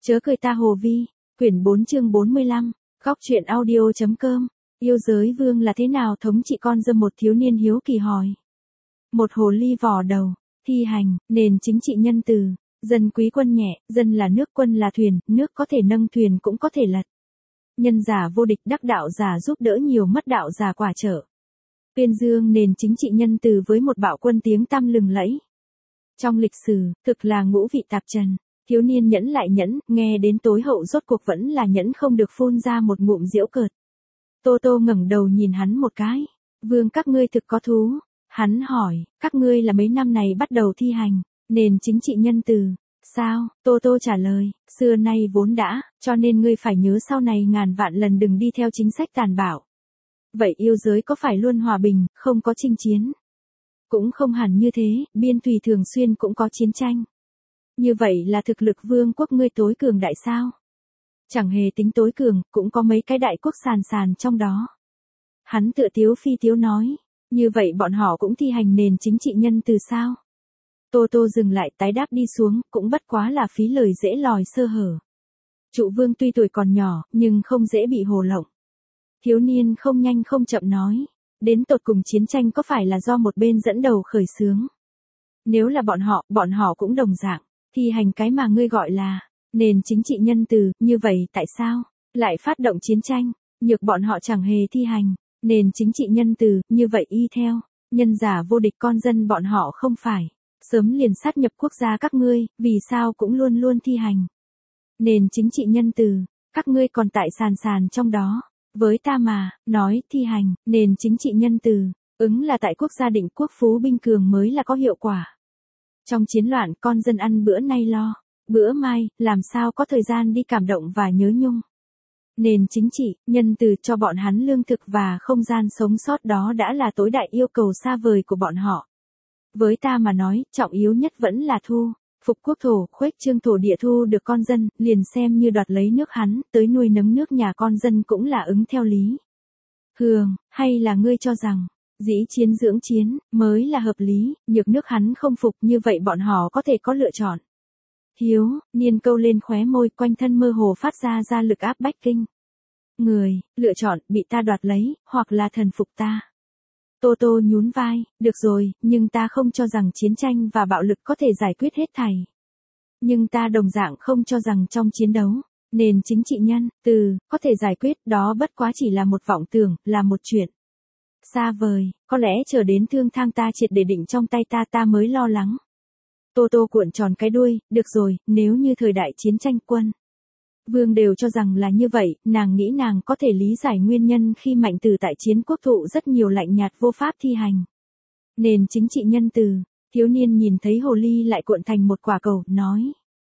Chớ cười ta Hồ Vi, quyển 4 chương 45, góc truyện audio.com, yêu giới vương là thế nào thống trị con dâm, một thiếu niên hiếu kỳ hỏi. Một hồ ly vò đầu, thi hành, nền chính trị nhân từ, dân quý quân nhẹ, dân là nước, quân là thuyền, nước có thể nâng thuyền cũng có thể lật. Nhân giả vô địch, đắc đạo giả giúp đỡ nhiều, mất đạo giả quả trợ. Tuyên dương nền chính trị nhân từ với một bạo quân tiếng tăm lừng lẫy. Trong lịch sử, thực là ngũ vị tạp trần. Thiếu niên nhẫn lại nhẫn, nghe đến tối hậu rốt cuộc vẫn là nhẫn không được, phun ra một ngụm giễu cợt. Tô Tô ngẩng đầu nhìn hắn một cái. Vương, các ngươi thực có thú. Hắn hỏi, các ngươi là mấy năm này bắt đầu thi hành nền chính trị nhân từ. Sao? Tô Tô trả lời, xưa nay vốn đã, cho nên ngươi phải nhớ sau này ngàn vạn lần đừng đi theo chính sách tàn bạo. Vậy yêu giới có phải luôn hòa bình, không có chinh chiến? Cũng không hẳn như thế, biên thùy thường xuyên cũng có chiến tranh. Như vậy là thực lực vương quốc ngươi tối cường đại sao? Chẳng hề tính tối cường, cũng có mấy cái đại quốc sàn sàn trong đó. Hắn tựa tiếu phi tiếu nói, như vậy bọn họ cũng thi hành nền chính trị nhân từ sao? Tô Tô dừng lại, tái đáp đi xuống, cũng bất quá là phí lời dễ lòi sơ hở. Trụ vương tuy tuổi còn nhỏ, nhưng không dễ bị hồ lộng. Thiếu niên không nhanh không chậm nói, đến tột cùng chiến tranh có phải là do một bên dẫn đầu khởi xướng? Nếu là bọn họ cũng đồng dạng, thi hành cái mà ngươi gọi là nền chính trị nhân từ, như vậy tại sao lại phát động chiến tranh? Nhược bọn họ chẳng hề thi hành nền chính trị nhân từ, như vậy y theo nhân giả vô địch, con dân bọn họ không phải sớm liền sát nhập quốc gia các ngươi, vì sao cũng luôn luôn thi hành nền chính trị nhân từ, các ngươi còn tại sàn sàn trong đó. Với ta mà nói thi hành nền chính trị nhân từ, ứng là tại quốc gia định quốc phú binh cường mới là có hiệu quả. Trong chiến loạn, con dân ăn bữa nay lo bữa mai, làm sao có thời gian đi cảm động và nhớ nhung. Nền chính trị nhân từ cho bọn hắn lương thực và không gian sống sót, đó đã là tối đại yêu cầu xa vời của bọn họ. Với ta mà nói, trọng yếu nhất vẫn là thu phục quốc thổ, khuếch trương thổ địa, thu được con dân, liền xem như đoạt lấy nước hắn, tới nuôi nấng nước nhà con dân cũng là ứng theo lý. Hường, hay là ngươi cho rằng dĩ chiến dưỡng chiến mới là hợp lý, nhược nước hắn không phục, như vậy bọn họ có thể có lựa chọn. Hiếu, niên câu lên khóe môi, quanh thân mơ hồ phát ra lực áp bách kinh người, lựa chọn bị ta đoạt lấy, hoặc là thần phục ta. Tô Tô nhún vai, được rồi, nhưng ta không cho rằng chiến tranh và bạo lực có thể giải quyết hết thảy. Nhưng ta đồng dạng không cho rằng trong chiến đấu, nền chính trị nhân từ có thể giải quyết, đó bất quá chỉ là một vọng tưởng, là một chuyện xa vời, có lẽ chờ đến thương thang ta triệt để định trong tay ta mới lo lắng. Tô Tô cuộn tròn cái đuôi, được rồi, nếu như thời đại chiến tranh quân vương đều cho rằng là như vậy, nàng nghĩ nàng có thể lý giải nguyên nhân khi mạnh từ tại chiến quốc thụ rất nhiều lạnh nhạt vô pháp thi hành nền chính trị nhân từ. Thiếu niên nhìn thấy hồ ly lại cuộn thành một quả cầu, nói,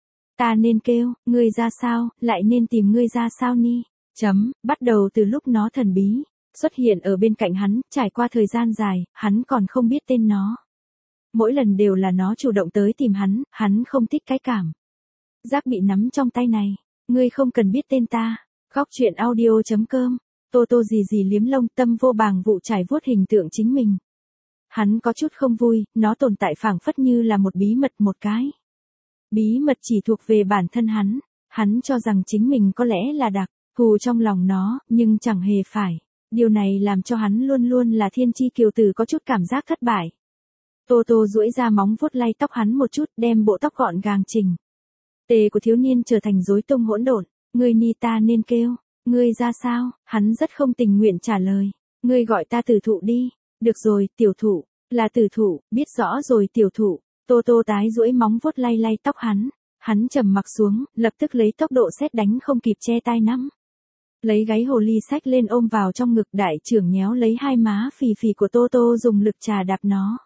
ta nên kêu ngươi ra sao, lại nên tìm ngươi ra sao ni? Bắt đầu từ lúc nó thần bí xuất hiện ở bên cạnh hắn, trải qua thời gian dài, hắn còn không biết tên nó. Mỗi lần đều là nó chủ động tới tìm hắn không thích cái cảm giác bị nắm trong tay này. Ngươi không cần biết tên ta. Góc truyện audio.com. Tô Tô gì liếm lông, tâm vô bàng vụ trải vuốt hình tượng chính mình. Hắn có chút không vui, nó tồn tại phảng phất như là một bí mật, một cái bí mật chỉ thuộc về bản thân hắn. Hắn cho rằng chính mình có lẽ là đặc thù trong lòng nó, nhưng chẳng hề phải. Điều này làm cho hắn luôn luôn là thiên chi kiều tử có chút cảm giác thất bại. Tô Tô duỗi ra móng vuốt lay tóc hắn một chút, đem bộ tóc gọn gàng chỉnh tề của thiếu niên trở thành rối tung hỗn độn. Ngươi ni ta nên kêu ngươi ra sao? Hắn rất không tình nguyện trả lời. Ngươi gọi ta tử thụ đi. Được rồi, tiểu thụ. Là tử thụ, biết rõ rồi tiểu thụ. Tô Tô tái duỗi móng vuốt lay tóc hắn. Hắn trầm mặc xuống, lập tức lấy tốc độ sét đánh không kịp che tai nắm lấy gáy hồ ly xách lên ôm vào trong ngực. Đại trưởng nhéo lấy hai má phì phì của Tô Tô, dùng lực trà đạp nó.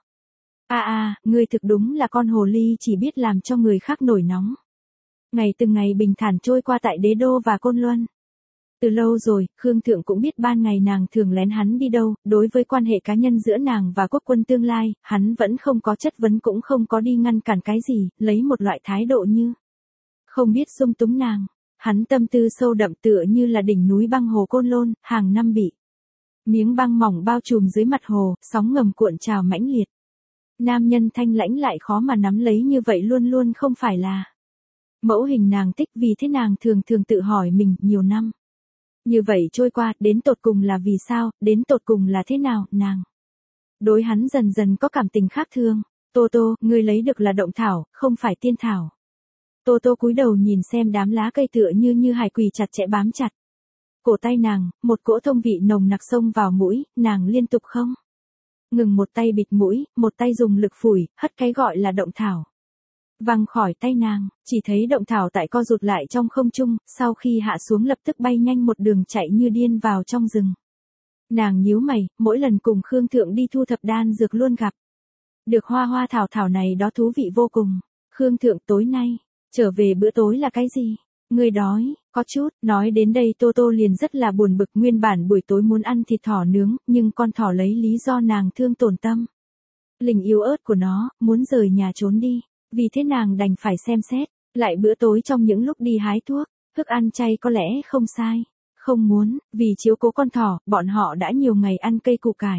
Ngươi thực đúng là con hồ ly chỉ biết làm cho người khác nổi nóng. Ngày từng ngày bình thản trôi qua tại Đế Đô và Côn Luân. Từ lâu rồi, Khương Thượng cũng biết ban ngày nàng thường lén hắn đi đâu. Đối với quan hệ cá nhân giữa nàng và quốc quân tương lai, hắn vẫn không có chất vấn, cũng không có đi ngăn cản cái gì, lấy một loại thái độ như không biết dung túng nàng. Hắn tâm tư sâu đậm, tựa như là đỉnh núi băng hồ Côn Lôn, hàng năm bị miếng băng mỏng bao trùm dưới mặt hồ, sóng ngầm cuộn trào mãnh liệt. Nam nhân thanh lãnh lại khó mà nắm lấy như vậy, luôn luôn không phải là Mẫu hình nàng thích vì thế nàng thường thường tự hỏi mình nhiều năm. Như vậy trôi qua, đến tột cùng là vì sao, đến tột cùng là thế nào, nàng. Đối hắn dần dần có cảm tình khác thường. Tô Tô, ngươi lấy được là động thảo, không phải tiên thảo. Tô Tô cúi đầu nhìn xem đám lá cây tựa như hải quỳ chặt chẽ bám chặt. Cổ tay nàng, một cỗ thông vị nồng nặc xông vào mũi, nàng liên tục không ngừng một tay bịt mũi, một tay dùng lực phủi, hất cái gọi là động thảo. Văng khỏi tay nàng, chỉ thấy động thảo tại co rụt lại trong không trung, sau khi hạ xuống lập tức bay nhanh một đường chạy như điên vào trong rừng. Nàng nhíu mày, mỗi lần cùng Khương Thượng đi thu thập đan dược luôn gặp. Được hoa hoa thảo thảo này đó thú vị vô cùng. Khương Thượng tối nay, trở về bữa tối là cái gì? Ngươi đói, có chút, nói đến đây Tô Tô liền rất là buồn bực, nguyên bản buổi tối muốn ăn thịt thỏ nướng, nhưng con thỏ lấy lý do nàng thương tổn tâm linh yếu ớt của nó, muốn rời nhà trốn đi, vì thế nàng đành phải xem xét, lại bữa tối trong những lúc đi hái thuốc, thức ăn chay có lẽ không sai, không muốn, vì chiếu cố con thỏ, bọn họ đã nhiều ngày ăn cây củ cải.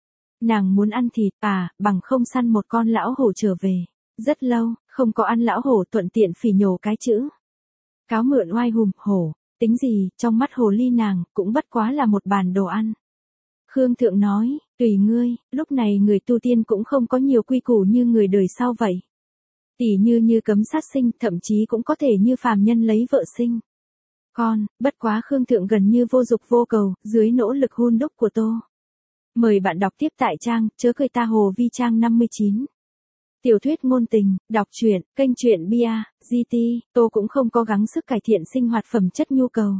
Nàng muốn ăn thịt, bằng không săn một con lão hổ trở về, rất lâu, không có ăn lão hổ thuận tiện phỉ nhổ cái chữ. Cáo mượn oai hùm, hổ, tính gì, trong mắt hồ ly nàng, cũng bất quá là một bàn đồ ăn. Khương Thượng nói, tùy ngươi, lúc này người tu tiên cũng không có nhiều quy củ như người đời sau vậy. Tỉ như cấm sát sinh, thậm chí cũng có thể như phàm nhân lấy vợ sinh con, bất quá Khương Thượng gần như vô dục vô cầu, dưới nỗ lực hun đúc của Tô. Mời bạn đọc tiếp tại trang, chớ cười ta Hồ Vi trang 59. Tiểu thuyết ngôn tình, đọc truyện, kênh truyện Bia, GT, Tô cũng không có gắng sức cải thiện sinh hoạt phẩm chất nhu cầu.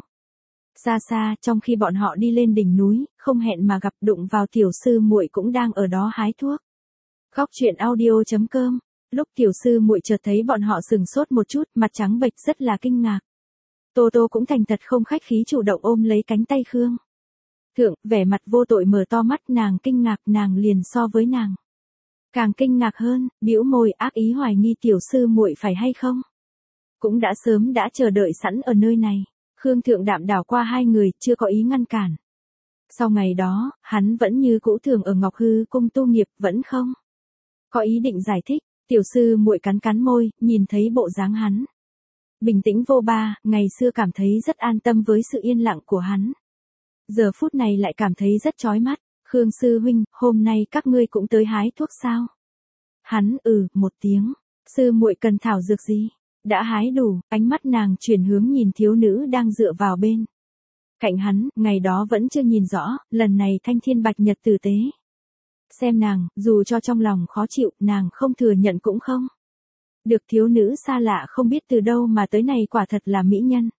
Xa xa, trong khi bọn họ đi lên đỉnh núi, không hẹn mà gặp đụng vào tiểu sư muội cũng đang ở đó hái thuốc. Góc truyện audio.com. Lúc tiểu sư muội chợt thấy bọn họ sừng sốt một chút, mặt trắng bệch rất là kinh ngạc. Tô Tô cũng thành thật không khách khí chủ động ôm lấy cánh tay Khương Thượng, vẻ mặt vô tội mở to mắt, nàng kinh ngạc, nàng liền so với nàng càng kinh ngạc hơn, bĩu môi ác ý hoài nghi tiểu sư muội phải hay không. Cũng đã sớm đã chờ đợi sẵn ở nơi này. Khương Thượng đạm đảo qua hai người, chưa có ý ngăn cản. Sau ngày đó, hắn vẫn như cũ thường ở Ngọc Hư cung tu nghiệp, vẫn không có ý định giải thích. Tiểu sư muội cắn cắn môi, nhìn thấy bộ dáng hắn bình tĩnh vô ba, ngày xưa cảm thấy rất an tâm với sự yên lặng của hắn. Giờ phút này lại cảm thấy rất chói mắt. Khương sư huynh, hôm nay các ngươi cũng tới hái thuốc sao? Hắn một tiếng. Sư muội cần thảo dược gì? Đã hái đủ, ánh mắt nàng chuyển hướng nhìn thiếu nữ đang dựa vào bên cạnh hắn, ngày đó vẫn chưa nhìn rõ, lần này thanh thiên bạch nhật tử tế. Xem nàng, dù cho trong lòng khó chịu, nàng không thừa nhận cũng không được. Thiếu nữ xa lạ không biết từ đâu mà tới này quả thật là mỹ nhân.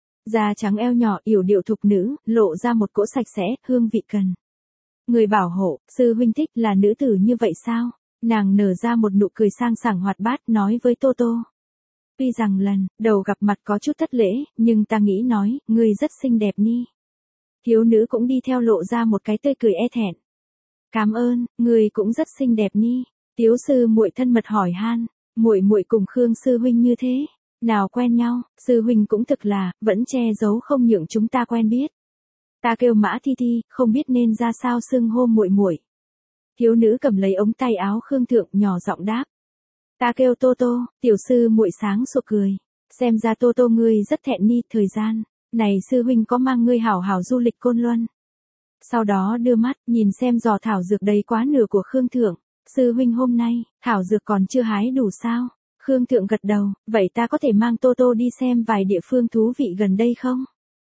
Da trắng eo nhỏ, yểu điệu thục nữ, lộ ra một cỗ sạch sẽ, hương vị cần người bảo hộ. Sư huynh thích là nữ tử như vậy sao? Nàng nở ra một nụ cười sang sảng hoạt bát, nói với Tô Tô. Tuy rằng lần đầu gặp mặt có chút thất lễ, nhưng ta nghĩ nói, ngươi rất xinh đẹp ni. Thiếu nữ cũng đi theo lộ ra một cái tươi cười e thẹn. Cảm ơn, ngươi cũng rất xinh đẹp ni. Tiếu sư muội thân mật hỏi han, muội muội cùng Khương sư huynh như thế, nào quen nhau? Sư huynh cũng thực là, vẫn che giấu không nhượng chúng ta quen biết. Ta kêu Mã Thi Thi, không biết nên ra sao xưng hô muội muội. Thiếu nữ cầm lấy ống tay áo Khương Thượng, nhỏ giọng đáp. Ta kêu Tô Tô. Tiểu sư muội sáng sủa cười. Xem ra Tô Tô ngươi rất thẹn ni, thời gian này sư huynh có mang ngươi hảo hảo du lịch Côn Luân. Sau đó đưa mắt, nhìn xem giò thảo dược đầy quá nửa của Khương Thượng. Sư huynh hôm nay, thảo dược còn chưa hái đủ sao? Khương Thượng gật đầu, vậy ta có thể mang Tô Tô đi xem vài địa phương thú vị gần đây không?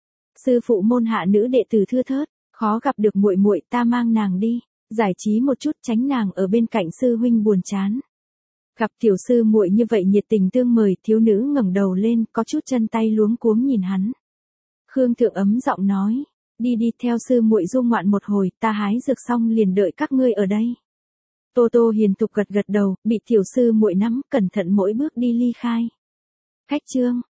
Sư phụ môn hạ nữ đệ tử thưa thớt, khó gặp được muội muội, ta mang nàng đi, giải trí một chút, tránh nàng ở bên cạnh sư huynh buồn chán. Gặp tiểu sư muội như vậy nhiệt tình tương mời, thiếu nữ ngẩng đầu lên, có chút chân tay luống cuống nhìn hắn. Khương Thượng ấm giọng nói, đi theo sư muội du ngoạn một hồi, ta hái dược xong liền đợi các ngươi ở đây. Tô Tô hiền thục gật đầu, bị tiểu sư muội nắm, cẩn thận mỗi bước đi ly khai. Khách trương,